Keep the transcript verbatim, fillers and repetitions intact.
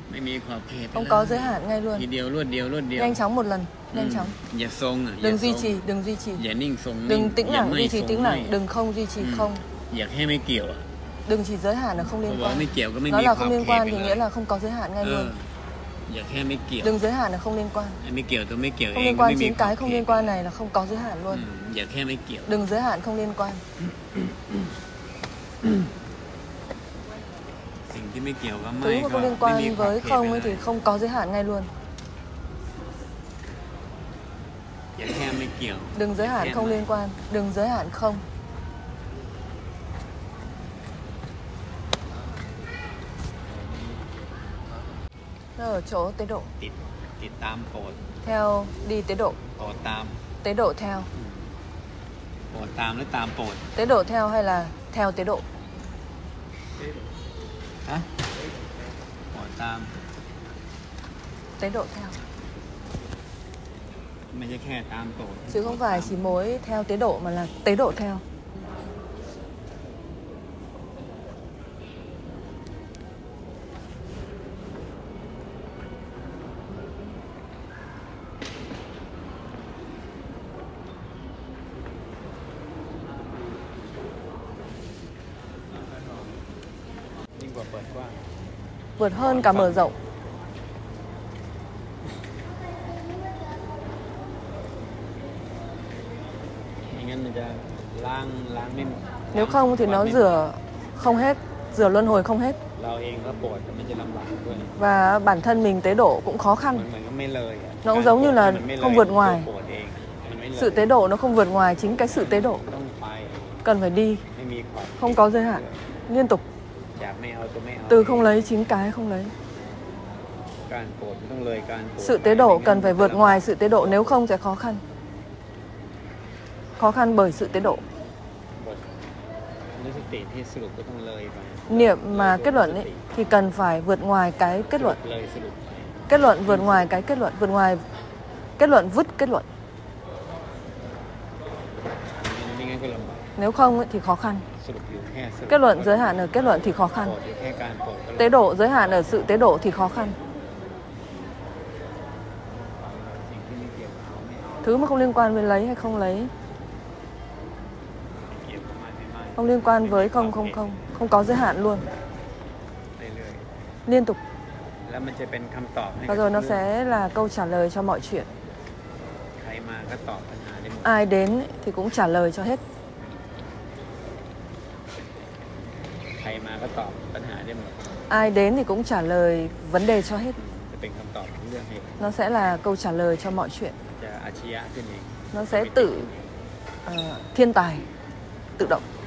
ไม่มีขอบเขต Không có giới hạn ngay luôn. ทีเดียวรวดเดียวรวดเดียว Nhanh chóng một lần, nhanh chóng. อย่าทรงอ่ะ Đừng duy trì, đừng duy trì. อย่านิ่งทรง Đừng tĩnh อย่า lặng, ไม่ duy trì ทรง tĩnh ไม่ lặng, đừng không duy trì không. อยากให้ไม่เกี่ยวอ่ะ Đừng chỉ giới hạn là không พอ liên บอกไม่ quan. เกี่ยวก็ไม่ Nó มี là ขอบ không liên เขต quan ไป thì เล nghĩa ย là không có giới hạn ngay เออ luôn. อยากแค่ไม่เกี่ยว Đừng giới hạn là không liên quan. ไอ้ไม่เกี่ยวตัวไม่เกี่ยว Không เอง liên ก็ไม่ quan มี chính ขอบ cái เข không ต liên quan này là không có giới hạn อื luôn. มอยากแค่ไม่เกี่ยว Đừng giới hạn không liên quan. สิ่งที่ไม่เกี่ยวก็ไม่ Thứ mà ก็ không liên ไม่มี quan ขอบ với เขต không ไป ấy เล thì ย không có giới hạn ngay luôn. อยากแค่ไม่เกี่ยว Đừng giới hạn không liên quan. Đừng giới hạn không. Nó ở chỗ tế độ. ติดติดตามโปรด Theo đi tế độ. โปรดตาม Tế độ theo. โปรดตามหรือตามโปรด Tế độ theo hay là theo tế độ? ฮะโปรดตาม Tế độ theo. ไม่ใช่แค่ตามโปรด Chứ không phải chỉ mỗi theo tế độ mà là tế độ theo. Vượt hơn cả mở rộng. ไม่งั้นมันจะล้างล้างไม่ Nếu không thì nó rửa không hết, rửa luân hồi không hết. เราเองก็ปวดแต่มันจะลำบากด้วย Và bản thân mình tế độ cũng khó มัน khăn. เหมือนก็ไม่เลยอ่ะ Nó cũng giống như là มันไม่เลย không vượt ngoài. ปวดเองมันไม่เลย Sự tế độ nó không vượt ngoài chính cái sự tế độ. ต้องไป Cần phải đi, ไม่มีขอบ không có giới hạn, liên tục. อยากไม่เอาก็ไม่เอา Từ không lấy chính cái không lấy. การปวดมันต้องเลยการปวด Sự tế độ cần phải vượt ngoài sự tế độ, nếu không sẽ khó khăn. Khó khăn bởi sự tế độ. บทอนุสติที่สรุปก็ต้องเลยไป Niệm mà kết luận ấy, thì cần phải vượt ngoài cái kết luận. เลยสรุปไป Kết luận vượt ngoài cái kết luận, vượt ngoài kết luận vứt kết luận. ไม่งั้นก็ลำบาก Nếu không ấy, thì khó khăn. สรุปอยู่แค่สรุป Kết luận giới hạn ở kết luận thì khó ปว khăn. ดอยู่แค่การปวดก็ Tế độ giới hạn ở sự tế độ thì khó khăn. สิ่งที่ไม่เกี่ยวกับเขาไม่เอา Thứ mà không liên quan với lấy hay không lấy, เกี่ยวกับไม่ไม่ไม่ không liên quan với không không không, không có giới hạn luôn, เรื่อย liên tục. ๆแล้วมันจะเป็นคำตอบให้ Và กับ rồi nó ทุกเรื่อง sẽ là câu trả lời cho mọi chuyện. ใครมาก็ตอบปัญหาได้หมด Ai đến ấy, thì cũng trả lời cho hết. ใครมาก็ตอบปัญหาได้หมด Ai đến thì cũng trả lời vấn đề cho hết. จะเป็นคำตอบของเรื่องเอง Nó sẽ là câu trả lời cho mọi chuyện. จะอาชญะขึ้นเอง Nó sẽ tự uh, thiên tài, tự động.